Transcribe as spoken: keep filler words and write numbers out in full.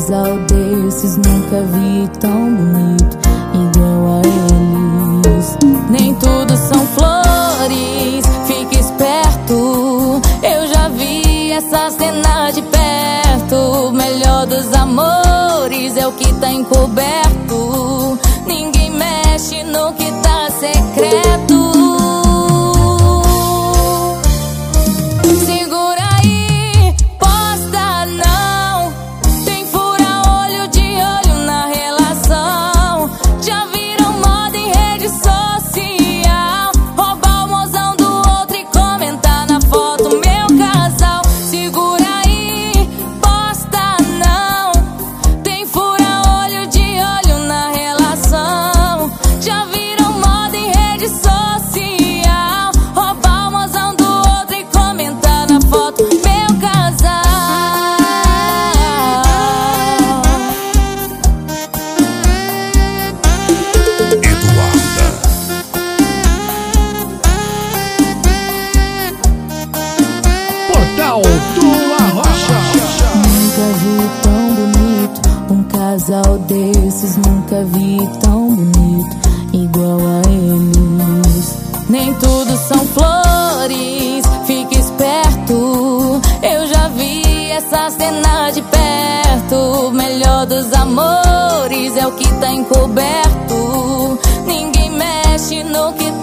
casal desses nunca vi tão bonito igual a eles. Nem tudo são flores, fique esperto. Eu já vi essa cena de perto. O melhor dos amores é o que tá encoberto. Ninguém mexe no que tá secreto. Nunca vi tão bonito um casal desses, nunca vi tão bonito igual a eles. Nem tudo são flores, fique esperto. Eu já vi essa cena de perto. O melhor dos amores é o que tá encoberto. Ninguém mexe no que